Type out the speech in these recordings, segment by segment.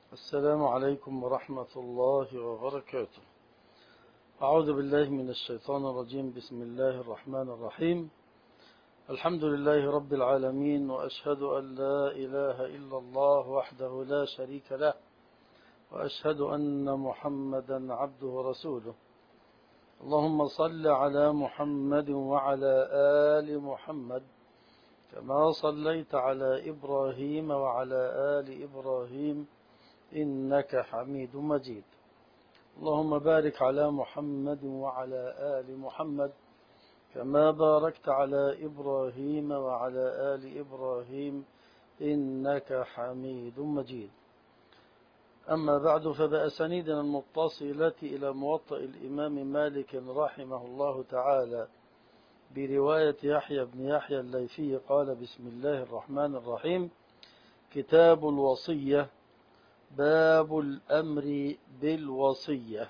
السلام عليكم ورحمة الله وبركاته. أعوذ بالله من الشيطان الرجيم. بسم الله الرحمن الرحيم. الحمد لله رب العالمين، وأشهد أن لا إله إلا الله وحده لا شريك له، وأشهد أن محمدا عبده ورسوله. اللهم صل على محمد وعلى آل محمد كما صليت على إبراهيم وعلى آل إبراهيم إنك حميد مجيد. اللهم بارك على محمد وعلى آل محمد كما باركت على إبراهيم وعلى آل إبراهيم إنك حميد مجيد. أما بعد، فبأسانيدنا المتصلة إلى موطأ الإمام مالك رحمه الله تعالى برواية يحيى بن يحيى الليثي قال: بسم الله الرحمن الرحيم. كتاب الوصية، باب الأمر بالوصية.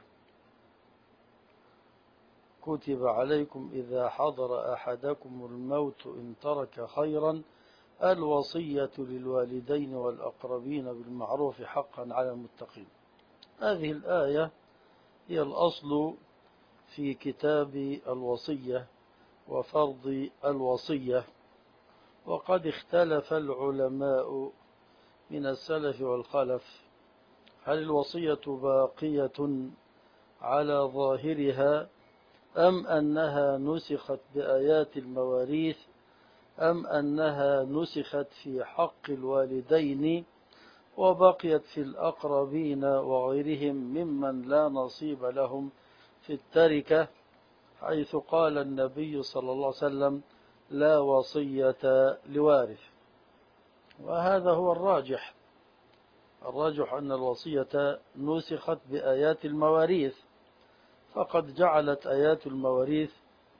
كتب عليكم إذا حضر أحدكم الموت إن ترك خيرا الوصية للوالدين والأقربين بالمعروف حقا على المتقين. هذه الآية هي الأصل في كتاب الوصية وفرض الوصية، وقد اختلف العلماء من السلف والخلف هل الوصية باقية على ظاهرها أم أنها نسخت بآيات المواريث أم أنها نسخت في حق الوالدين وبقيت في الأقربين وغيرهم ممن لا نصيب لهم في التركة، حيث قال النبي صلى الله عليه وسلم: لا وصية لوارث. وهذا هو الراجح أن الوصية نسخت بآيات المواريث، فقد جعلت آيات المواريث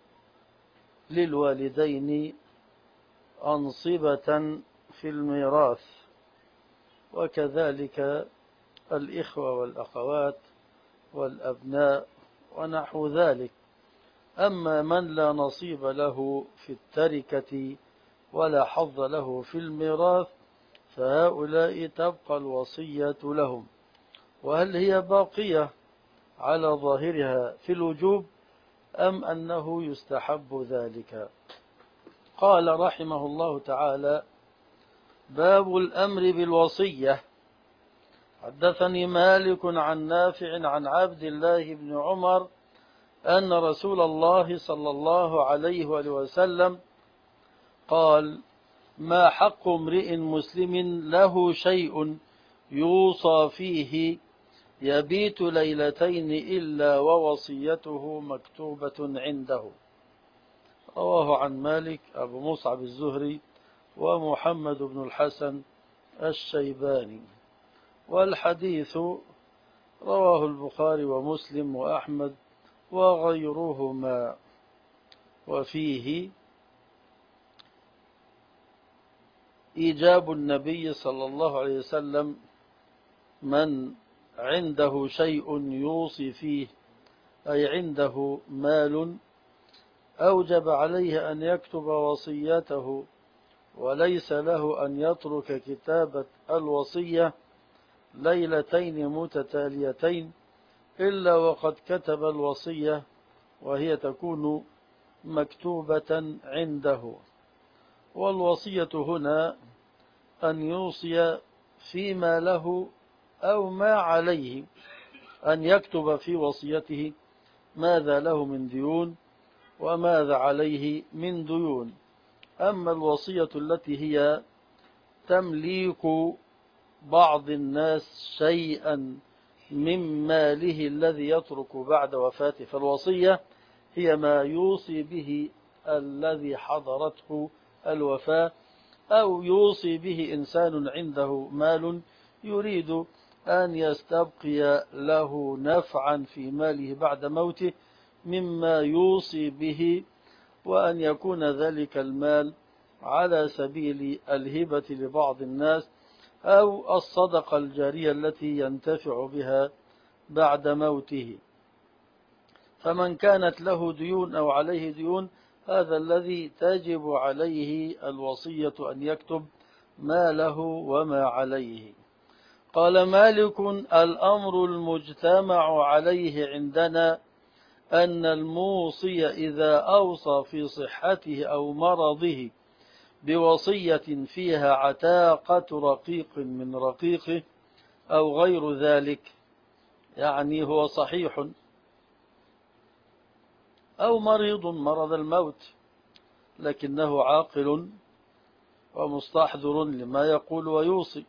للوالدين أنصبة في الميراث، وكذلك الإخوة والأخوات والأبناء ونحو ذلك. أما من لا نصيب له في التركة ولا حظ له في الميراث فهؤلاء تبقى الوصية لهم. وهل هي باقية على ظاهرها في الوجوب أم أنه يستحب ذلك؟ قال رحمه الله تعالى: باب الأمر بالوصية. حدثني مالك عن نافع عن عبد الله بن عمر أن رسول الله صلى الله عليه وسلم قال: ما حق امرئ مسلم له شيء يوصى فيه يبيت ليلتين إلا ووصيته مكتوبة عنده. رواه عن مالك أبو مصعب الزهري ومحمد بن الحسن الشيباني. والحديث رواه البخاري ومسلم وأحمد وغيرهما. وفيه إيجاب النبي صلى الله عليه وسلم من عنده شيء يوصي فيه، أي عنده مال، أوجب عليه أن يكتب وصيته، وليس له أن يترك كتابة الوصية ليلتين متتاليتين إلا وقد كتب الوصية وهي تكون مكتوبة عنده. والوصية هنا أن يوصي فيما له أو ما عليه، أن يكتب في وصيته ماذا له من ديون وماذا عليه من ديون. أما الوصية التي هي تمليك بعض الناس شيئا من ماله الذي يترك بعد وفاته، فالوصية هي ما يوصي به الذي حضرته الوفاة، أو يوصي به إنسان عنده مال يريد أن يستبقي له نفعا في ماله بعد موته مما يوصي به، وأن يكون ذلك المال على سبيل الهبة لبعض الناس أو الصدقة الجارية التي ينتفع بها بعد موته. فمن كانت له ديون أو عليه ديون، هذا الذي تجب عليه الوصية أن يكتب ما له وما عليه. قال مالك: الأمر المجتمع عليه عندنا أن الموصي إذا أوصى في صحته أو مرضه بوصية فيها عتاقة رقيق من رقيقه أو غير ذلك، يعني هو صحيح أو مريض مرض الموت لكنه عاقل ومستحضر لما يقول ويوصي،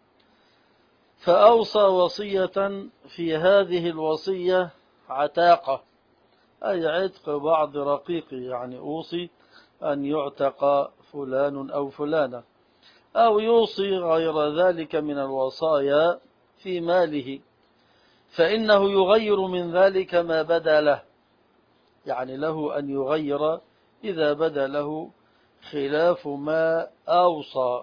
فأوصى وصية في هذه الوصية عتاقة أي عتق بعض رقيقه، يعني أوصي أن يعتق فلان أو فلانة، أو يوصي غير ذلك من الوصايا في ماله، فإنه يغير من ذلك ما بدا له، يعني له أن يغير إذا بدا له خلاف ما أوصى،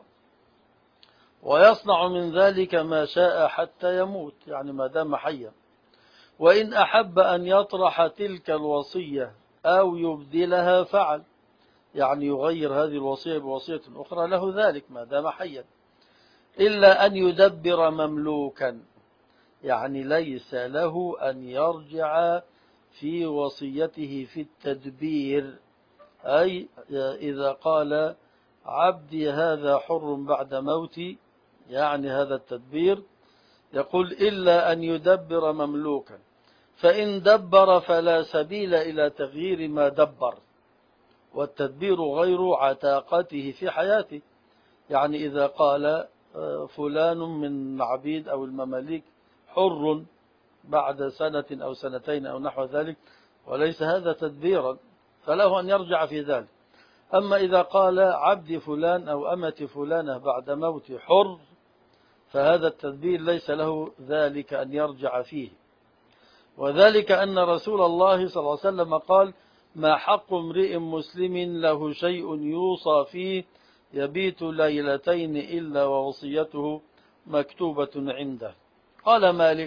ويصنع من ذلك ما شاء حتى يموت، يعني ما دام حيا. وإن أحب أن يطرح تلك الوصية أو يبدلها فعل، يعني يغير هذه الوصية بوصية أخرى له ذلك ما دام حيا، إلا أن يدبر مملوكا، يعني ليس له أن يرجع في وصيته في التدبير، أي إذا قال عبدي هذا حر بعد موتي، يعني هذا التدبير، يقول إلا أن يدبر مملوكا، فإن دبر فلا سبيل إلى تغيير ما دبر، والتدبير غير عتاقته في حياته، يعني إذا قال فلان من العبيد أو المماليك حر بعد سنة أو سنتين أو نحو ذلك، وليس هذا تدبيرا، فله أن يرجع في ذلك. أما إذا قال عبد فلان أو أمة فلانة بعد موت حر، فهذا التدبير ليس له ذلك أن يرجع فيه، وذلك أن رسول الله صلى الله عليه وسلم قال: ما حق امرئ مسلم له شيء يوصى فيه يبيت ليلتين إلا ووصيته مكتوبة عنده. قال مالك: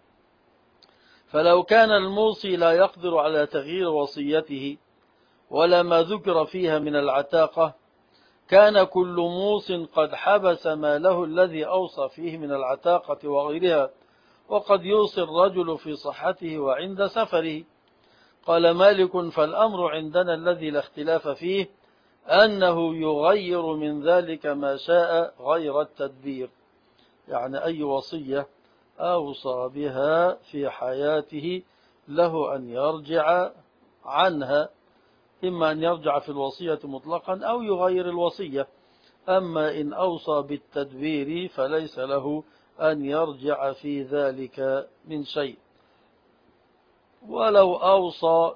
فلو كان الموصي لا يقدر على تغيير وصيته ولا ما ذكر فيها من العتاقة، كان كل موص قد حبس ماله الذي أوصى فيه من العتاقة وغيرها، وقد يوصي الرجل في صحته وعند سفره. قال مالك: فالأمر عندنا الذي لا اختلاف فيه أنه يغير من ذلك ما شاء غير التدبير، يعني أي وصية أوصى بها في حياته له أن يرجع عنها، إما أن يرجع في الوصية مطلقا أو يغير الوصية. أما إن أوصى بالتدبير فليس له أن يرجع في ذلك من شيء. ولو أوصى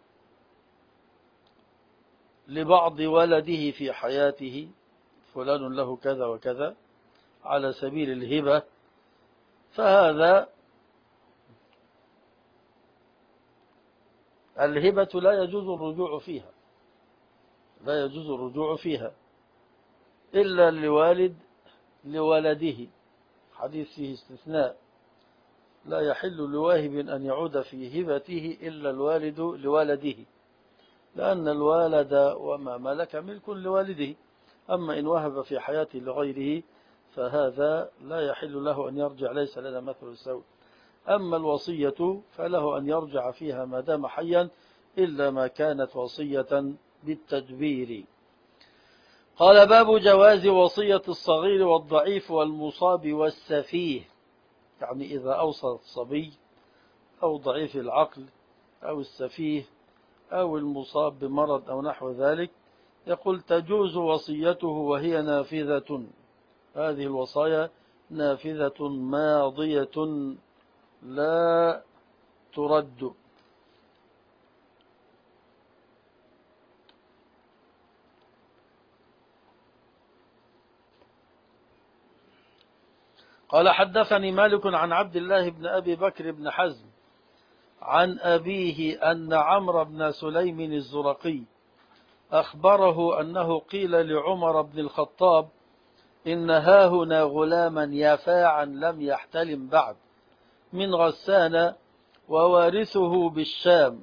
لبعض ولده في حياته فلان له كذا وكذا على سبيل الهبة، فهذا الهبة لا يجوز الرجوع فيها، لا يجوز الرجوع فيها إلا لوالد لولده، حديث فيه استثناء: لا يحل لواهب أن يعود في هبته إلا الوالد لولده، لأن الوالد وما ملك ملك لوالده. أما إن وهب في حياته لغيره فهذا لا يحل له أن يرجع، ليس لنا مثل السوء. أما الوصية فله أن يرجع فيها ما دام حيا، إلا ما كانت وصية بالتدبير. قال: باب جواز وصية الصغير والضعيف والمصاب والسفيه، يعني إذا أوصى الصبي أو ضعيف العقل أو السفيه أو المصاب بمرض أو نحو ذلك، يقول تجوز وصيته وهي نافذة، هذه الوصايا نافذة ماضية لا ترد. قال: حدثني مالك عن عبد الله بن أبي بكر بن حزم عن أبيه أن عمرو بن سليم الزرقي أخبره أنه قيل لعمر بن الخطاب: إن هاهنا غلاما يافاعا لم يحتلم بعد من غسان ووارثه بالشام،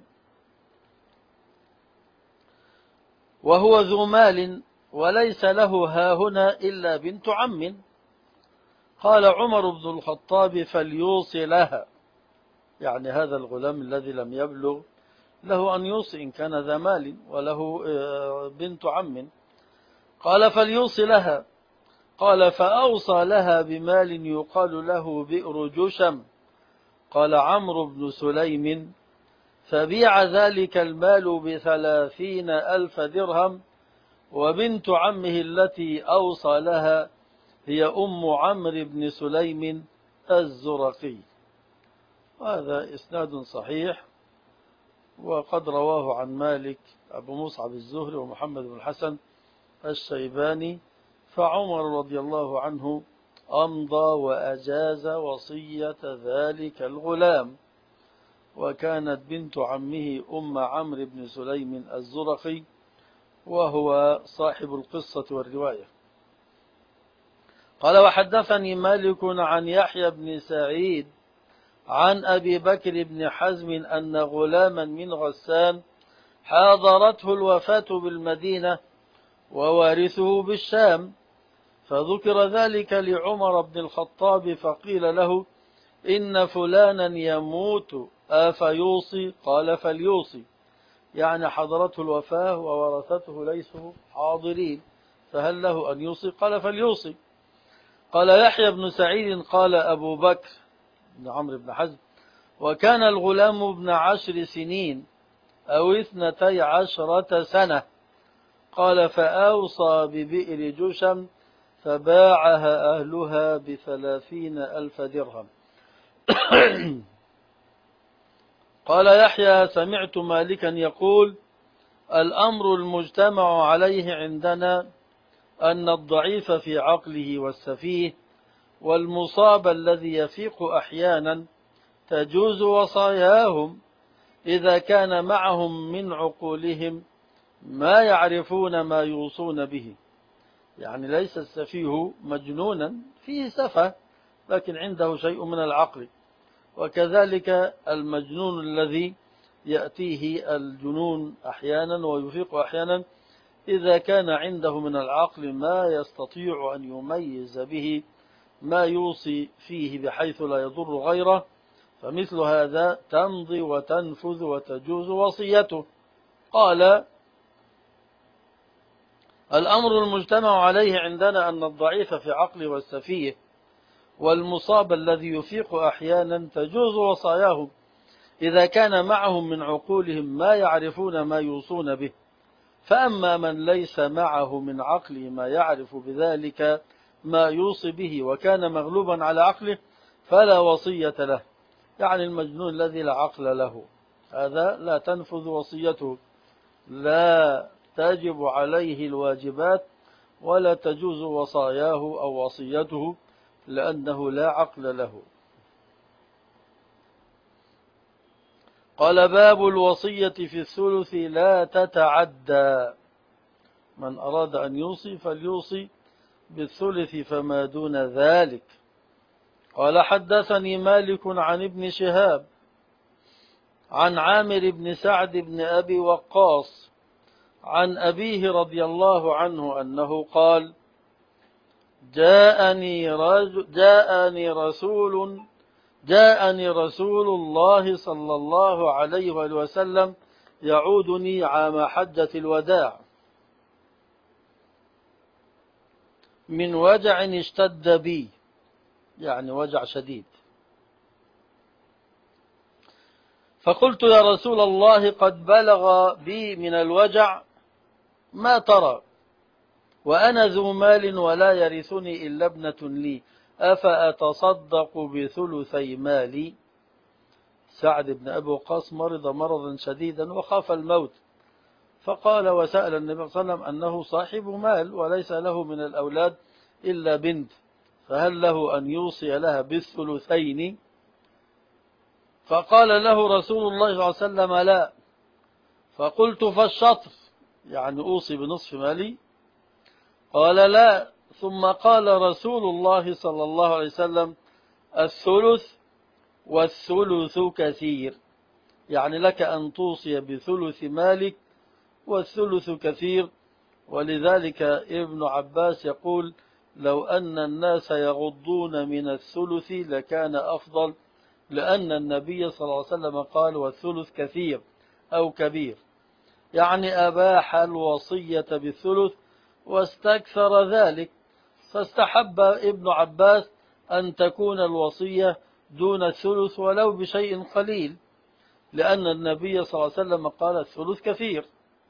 وهو ذو مال وليس له هاهنا إلا بنت عم. قال عمر بن الخطاب فليوصي لها، يعني هذا الغلام الذي لم يبلغ له أن يوصي إن كان ذا مال وله بنت عم. قال فليوصي لها. قال فأوصى لها بمال يقال له بئر جشم. قال عمرو بن سليم فبيع ذلك المال ب30,000 درهم، وبنت عمه التي أوصى لها هي أم عمرو بن سليم الزرقي. وهذا إسناد صحيح، وقد رواه عن مالك أبو مصعب الزهري ومحمد بن الحسن الشيباني. فعمر رضي الله عنه أمضى وأجاز وصية ذلك الغلام، وكانت بنت عمه أم عمرو بن سليم الزرقي، وهو صاحب القصة والرواية. قال وحدثني مالك عن يحيى بن سعيد عن أبي بكر بن حزم أن غلاما من غسان حاضرته الوفاة بالمدينة ووارثه بالشام، فذكر ذلك لعمر بن الخطاب فقيل له إن فلانا يموت أفيوصي؟ قال فليوصي، يعني حضرته الوفاة وورثته ليسوا حاضرين، فهل له أن يوصي؟ قال فليوصي. قال يحيى بن سعيد قال أبو بكر بن عمرو بن حزم وكان الغلام ابن 10 سنين أو 12 سنة. قال فأوصى ببئر جشم فباعها أهلها ب30,000 درهم. قال يحيى سمعت مالكا يقول الأمر المجتمع عليه عندنا أن الضعيف في عقله والسفيه والمصاب الذي يفيق أحيانا تجوز وصاياهم إذا كان معهم من عقولهم ما يعرفون ما يوصون به. يعني ليس السفيه مجنونا، فيه سفه لكن عنده شيء من العقل، وكذلك المجنون الذي يأتيه الجنون أحيانا ويفيق أحيانا إذا كان عنده من العقل ما يستطيع أن يميز به ما يوصي فيه بحيث لا يضر غيره، فمثل هذا تمضي وتنفذ وتجوز وصيته. قال الأمر المجتمع عليه عندنا أن الضعيف في عقله والسفيه والمصاب الذي يفيق أحيانا تجوز وصاياهم إذا كان معهم من عقولهم ما يعرفون ما يوصون به، فأما من ليس معه من عقله ما يعرف بذلك ما يوصي به وكان مغلوبا على عقله فلا وصية له. يعني المجنون الذي لا عقل له هذا لا تنفذ وصيته، لا تجب عليه الواجبات ولا تجوز وصاياه أو وصيته لأنه لا عقل له. قال باب الوصية في الثلث لا تتعدى، من أراد أن يوصي فليوصي بالثلث فما دون ذلك. قال حدثني مالك عن ابن شهاب عن عامر بن سعد بن أبي وقاص عن أبيه رضي الله عنه أنه قال جاءني رسول الله صلى الله عليه وسلم يعودني عام حجة الوداع من وجع اشتد بي، يعني وجع شديد، فقلت يا رسول الله قد بلغ بي من الوجع ما ترى، وأنا ذو مال ولا يرثني إلا ابنة لي، أفأتصدق بثلثي مالي؟ سعد بن أبي وقاص مرض مرضا شديدا وخاف الموت، فقال وسأل النبي صلى الله عليه وسلم أنه صاحب مال وليس له من الأولاد إلا بنت، فهل له أن يوصي لها بالثلثين؟ فقال له رسول الله صلى الله عليه وسلم لا. فقلت فالشطر، يعني أوصي بنصف مالي؟ قال لا. ثم قال رسول الله صلى الله عليه وسلم الثلث والثلث كثير، يعني لك أن توصي بثلث مالك والثلث كثير. ولذلك ابن عباس يقول لو أن الناس يغضون من الثلث لكان أفضل، لأن النبي صلى الله عليه وسلم قال والثلث كثير أو كبير، يعني أباح الوصية بالثلث واستكثر ذلك، فاستحب ابن عباس أن تكون الوصية دون الثلث ولو بشيء قليل، لأن النبي صلى الله عليه وسلم قال الثلث كثير.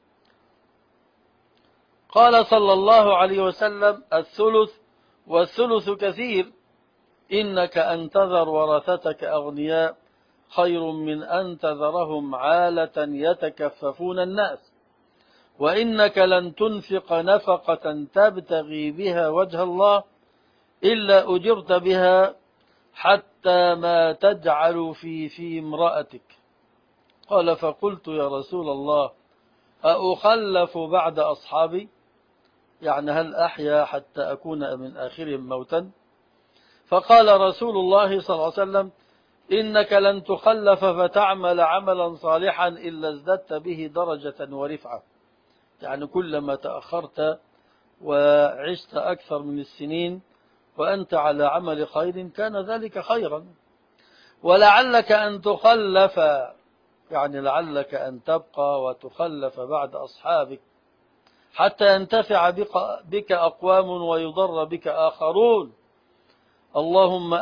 قال صلى الله عليه وسلم الثلث والثلث كثير، إنك أن تذر ورثتك أغنياء خير من أن تذرهم عالة يتكففون الناس، وإنك لن تنفق نفقة تبتغي بها وجه الله إلا أجرت بها حتى ما تجعل في امرأتك. قال فقلت يا رسول الله أخلف بعد أصحابي، يعني هل أحيا حتى أكون من آخرهم موتا؟ فقال رسول الله صلى الله عليه وسلم إنك لن تخلف فتعمل عملا صالحا إلا ازددت به درجة ورفعة، يعني كلما تأخرت وعشت أكثر من السنين وأنت على عمل خير كان ذلك خيرا. ولعلك أن تخلف، يعني لعلك أن تبقى وتخلف بعد أصحابك حتى ينتفع بك أقوام ويضر بك آخرون. اللهم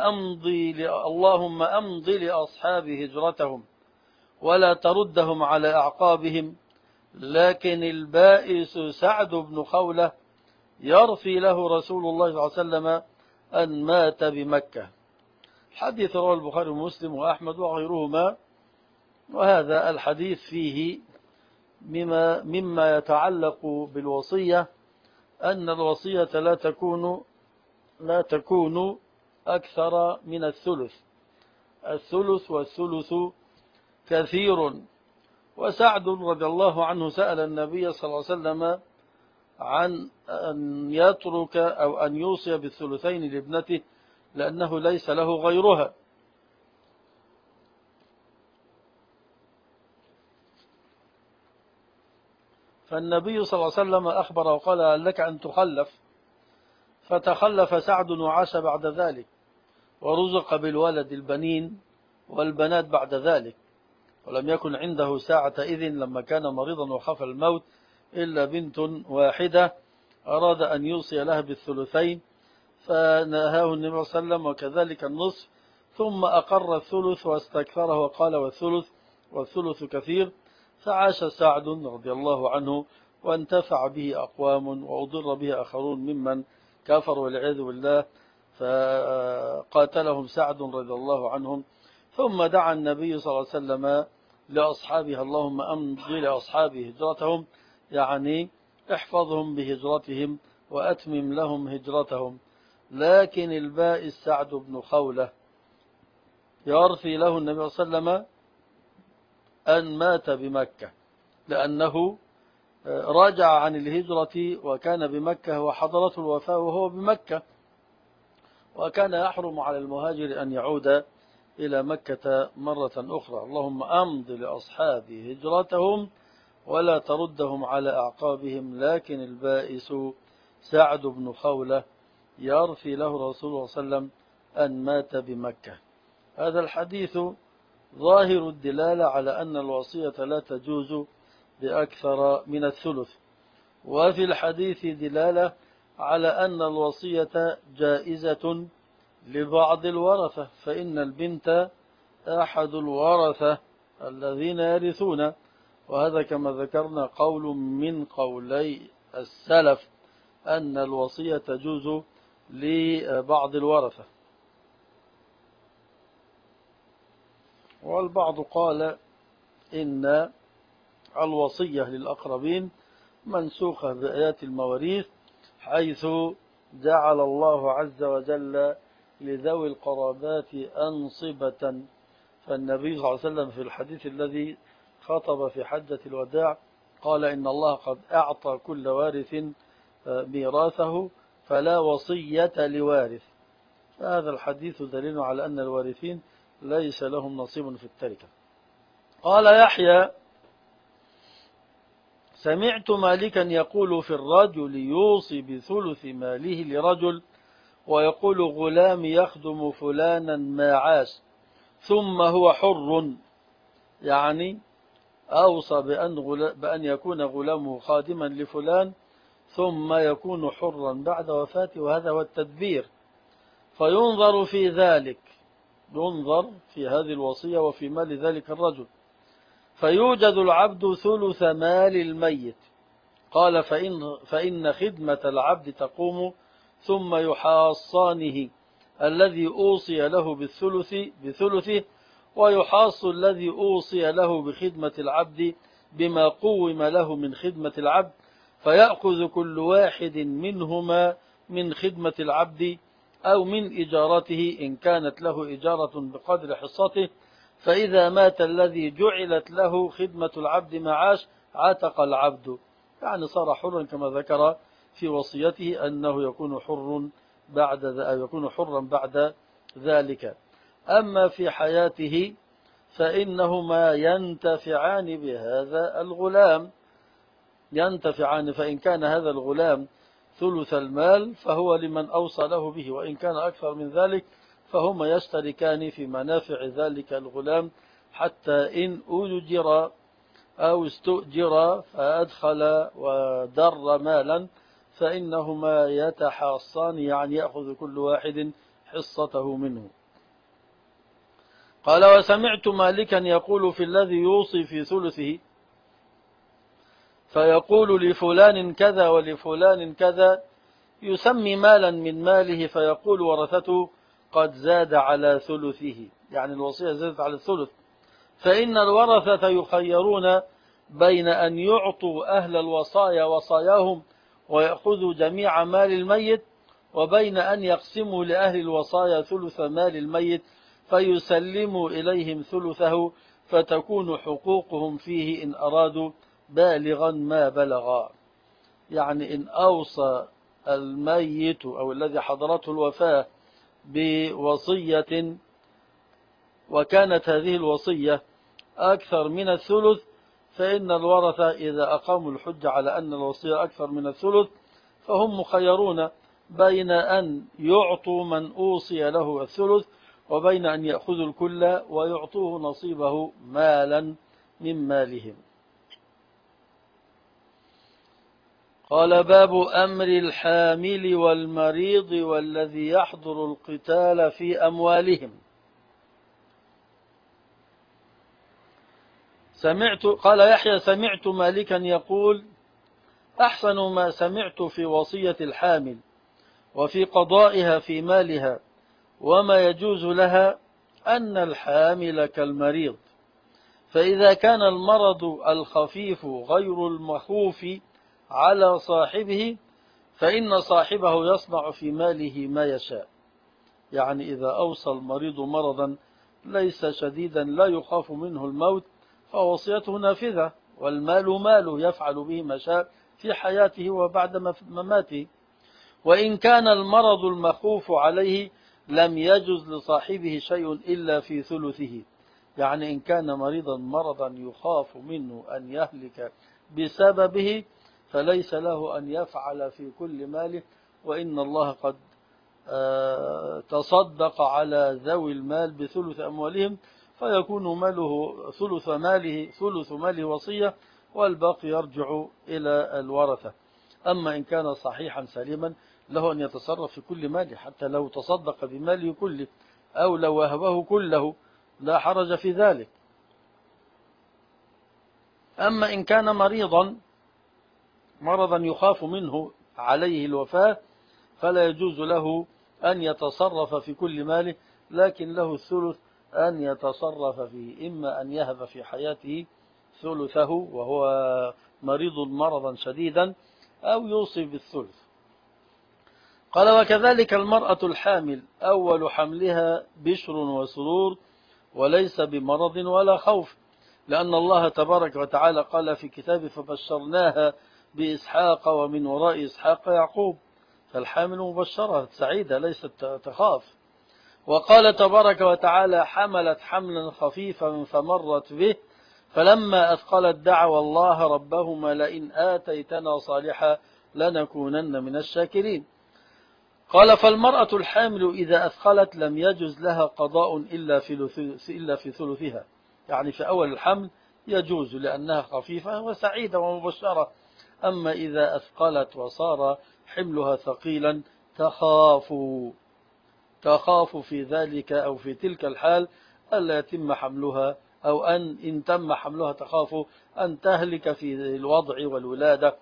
أمضي لأصحاب هجرتهم ولا تردهم على أعقابهم. لكن البائس سعد بن خولة يرثي له رسول الله صلى الله عليه وسلم أن مات بمكة. حديث رواه البخاري ومسلم وأحمد وغيرهما. وهذا الحديث فيه مما يتعلق بالوصية أن الوصية لا تكون أكثر من الثلث. الثلث والثلث كثير. وسعد رضي الله عنه سأل النبي صلى الله عليه وسلم عن أن يترك أو أن يوصي بالثلثين لابنته لأنه ليس له غيرها. فالنبي صلى الله عليه وسلم أخبر وقال هل لك أن تخلف؟ فتخلف سعد وعاش بعد ذلك، ورزق بالولد البنين والبنات بعد ذلك، ولم يكن عنده ساعة إذن لما كان مريضا وخاف الموت إلا بنت واحدة أراد أن يوصي لها بالثلثين، فنهاه النبي صلى الله عليه وسلم وكذلك النصف، ثم أقر الثلث واستكثره وقال والثلث كثير. فعاش سعد رضي الله عنه وانتفع به أقوام وأضر به آخرون ممن كفر والعياذ بالله، فقاتلهم سعد رضي الله عنهم. ثم دعا النبي صلى الله عليه وسلم لأصحابه اللهم أمضي لأصحابه هجرتهم، يعني احفظهم بهجرتهم وأتمم لهم هجرتهم. لكن البائس سعد بن خولة يرثي له النبي صلى الله عليه وسلم أن مات بمكة، لأنه رجع عن الهجرة وكان بمكة وحضرته الوفاة وهو بمكة، وكان يحرم على المهاجر أن يعود إلى مكة مرة أخرى. اللهم أمض لأصحابي هجرتهم ولا تردهم على أعقابهم. لكن البائس سعد بن خولة يرثي له رسول الله صلى الله عليه وسلم أن مات بمكة. هذا الحديث ظاهر الدلالة على أن الوصية لا تجوز بأكثر من الثلث، وفي الحديث دلالة على أن الوصية جائزة لبعض الورثة، فإن البنت أحد الورثة الذين يرثون، وهذا كما ذكرنا قول من قولي السلف أن الوصية تجوز لبعض الورثة. والبعض قال إن الوصية للأقربين منسوخة بآيات المواريث، حيث جعل الله عز وجل لذوي القرابات أنصبة. فالنبي صلى الله عليه وسلم في الحديث الذي خطب في حجة الوداع قال إن الله قد أعطى كل وارث ميراثه فلا وصية لوارث. فهذا الحديث دليل على أن الوارثين ليس لهم نصيب في التركة. قال يحيى سمعت مالكا يقول في الرجل يوصي بثلث ماله لرجل ويقول غلام يخدم فلانا ما عاش ثم هو حر، يعني أوصى بأن يكون غلامه خادما لفلان ثم يكون حرا بعد وفاته، وهذا هو التدبير. فينظر في ذلك، ينظر في هذه الوصية وفي مال ذلك الرجل، فيوجد العبد ثلث مال الميت. قال فإن خدمة العبد تقوم ثم يحاصانه الذي أوصي له بثلثه، ويحاص الذي أوصي له بخدمة العبد بما قوم له من خدمة العبد، فيأخذ كل واحد منهما من خدمة العبد أو من إجارته إن كانت له إجارة بقدر حصته. فإذا مات الذي جعلت له خدمة العبد معاش عتق العبد، يعني صار حرا كما ذكر في وصيته أنه يكون حرا بعد ذلك. أما في حياته فإنهما ينتفعان بهذا الغلام، ينتفعان، فإن كان هذا الغلام ثلث المال فهو لمن أوصى له به، وإن كان أكثر من ذلك فهما يشتركان في منافع ذلك الغلام، حتى إن أجر أو استؤجر فأدخل ودر مالا فإنهما يتحاصان، يعني يأخذ كل واحد حصته منه. قال وسمعت مالكا يقول في الذي يوصي في ثلثه فيقول لفلان كذا ولفلان كذا، يسمي مالا من ماله فيقول ورثته قد زاد على ثلثه، يعني الوصية زادت على الثلث، فإن الورثة يخيرون بين أن يعطوا أهل الوصايا وصاياهم ويأخذوا جميع مال الميت، وبين أن يقسموا لأهل الوصايا ثلث مال الميت فيسلموا إليهم ثلثه، فتكون حقوقهم فيه إن أرادوا بالغا ما بلغا. يعني إن أوصى الميت أو الذي حضرته الوفاة بوصية وكانت هذه الوصية أكثر من الثلث، فإن الورثة إذا أقاموا الحجة على أن الوصية أكثر من الثلث فهم مخيرون بين أن يعطوا من أوصي له الثلث وبين أن يأخذوا الكل ويعطوه نصيبه مالا من مالهم. قال باب أمر الحامل والمريض والذي يحضر القتال في أموالهم. قال يحيى سمعت مالكا يقول أحسن ما سمعت في وصية الحامل وفي قضائها في مالها وما يجوز لها أن الحامل كالمريض، فإذا كان المرض الخفيف غير المخوف على صاحبه فإن صاحبه يصنع في ماله ما يشاء. يعني إذا أوصى المريض مرضا ليس شديدا لا يخاف منه الموت فوصيته نافذة، والمال ماله يفعل به ما شاء في حياته وبعد مماته. وإن كان المرض المخوف عليه لم يجز لصاحبه شيء إلا في ثلثه، يعني إن كان مرضا يخاف منه أن يهلك بسببه فليس له أن يفعل في كل ماله، وإن الله قد تصدق على ذوي المال بثلث أموالهم فيكون ماله ثلث ماله وصية والباقي يرجع إلى الورثة. أما إن كان صحيحا سليما له أن يتصرف في كل ماله، حتى لو تصدق بماله كله أو لو وهبه كله لا حرج في ذلك. أما إن كان مرضا يخاف منه عليه الوفاة فلا يجوز له أن يتصرف في كل ماله، لكن له الثلث أن يتصرف فيه، إما أن يهب في حياته ثلثه وهو مريض مرضا شديدا أو يوصي بالثلث. قال وكذلك المرأة الحامل أول حملها بشر وسرور وليس بمرض ولا خوف، لأن الله تبارك وتعالى قال في كتابه فبشرناها بإسحاق ومن وراء إسحاق يعقوب، فالحامل مبشرة سعيدة ليست تخاف. وقال تبارك وتعالى حملت حملا خفيفا فمرت به فلما أثقلت دعوى الله ربهما لئن آتيتنا صالحا لنكونن من الشاكرين. قال فالمرأة الحامل إذا أثقلت لم يجز لها قضاء إلا في ثلثها، يعني في أول الحمل يجوز لأنها خفيفة وسعيدة ومبشرة. أما إذا أثقلت وصار حملها ثقيلا تخاف في ذلك أو في تلك الحال ألا يتم حملها، أو إن تم حملها تخاف أن تهلك في الوضع والولادة.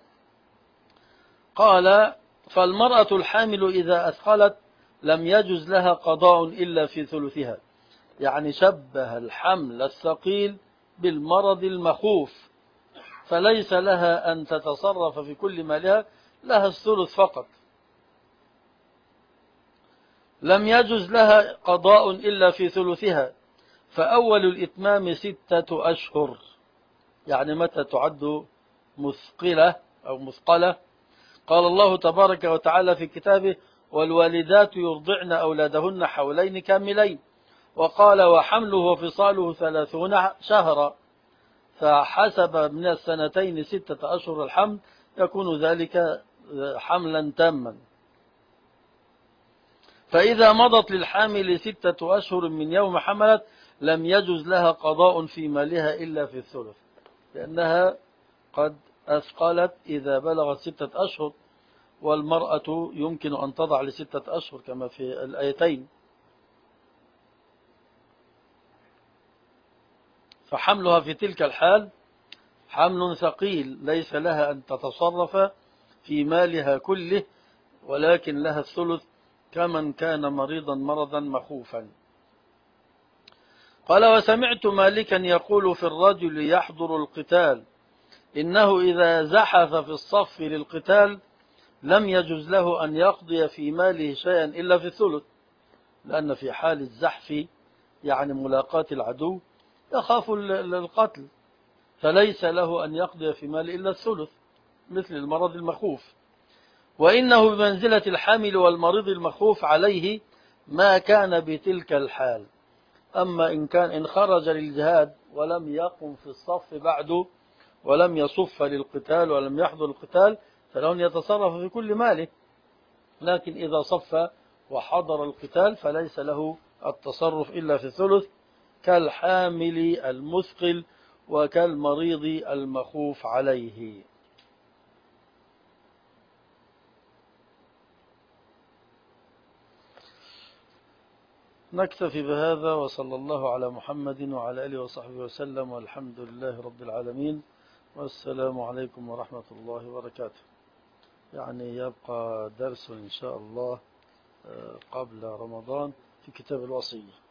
قال فالمرأة الحامل إذا أثقلت لم يجز لها قضاء إلا في ثلثها، يعني شبه الحمل الثقيل بالمرض المخوف، فليس لها أن تتصرف في كل مالها، لها الثلث فقط. لم يجز لها قضاء إلا في ثلثها، فأول الإتمام 6 أشهر. يعني متى تعد مثقلة أو مثقلة؟ قال الله تبارك وتعالى في كتابه والوالدات يرضعن أولادهن حولين كاملين، وقال وحمله وفصاله 30 شهرا، فحسب من السنتين 6 أشهر الحمل يكون ذلك حملا تاما. فإذا مضت للحامل 6 أشهر من يوم حملت لم يجز لها قضاء في مالها إلا في الثلث، لأنها قد أثقلت إذا بلغت 6 أشهر، والمرأة يمكن أن تضع ل6 أشهر كما في الآيتين. فحملها في تلك الحال حمل ثقيل، ليس لها أن تتصرف في مالها كله، ولكن لها الثلث كمن كان مريضا مرضا مخوفا. قال وسمعت مالكا يقول في الرجل يحضر القتال إنه إذا زحف في الصف للقتال لم يجز له أن يقضي في ماله شيئا إلا في الثلث، لأن في حال الزحف يعني ملاقاة العدو يخاف القتل، فليس له أن يقضي في ماله إلا الثلث مثل المرض المخوف. وإنه بمنزلة الحامل والمريض المخوف عليه ما كان بتلك الحال. أما إن خرج للجهاد ولم يقم في الصف بعد ولم يصف للقتال ولم يحضر القتال فله أن يتصرف في كل ماله، لكن إذا صف وحضر القتال فليس له التصرف إلا في الثلث، كالحامل المثقل وكالمريض المخوف عليه. نكتفي بهذا، وصلى الله على محمد وعلى آله وصحبه وسلم، والحمد لله رب العالمين، والسلام عليكم ورحمة الله وبركاته. يعني يبقى درس إن شاء الله قبل رمضان في كتاب الوصية.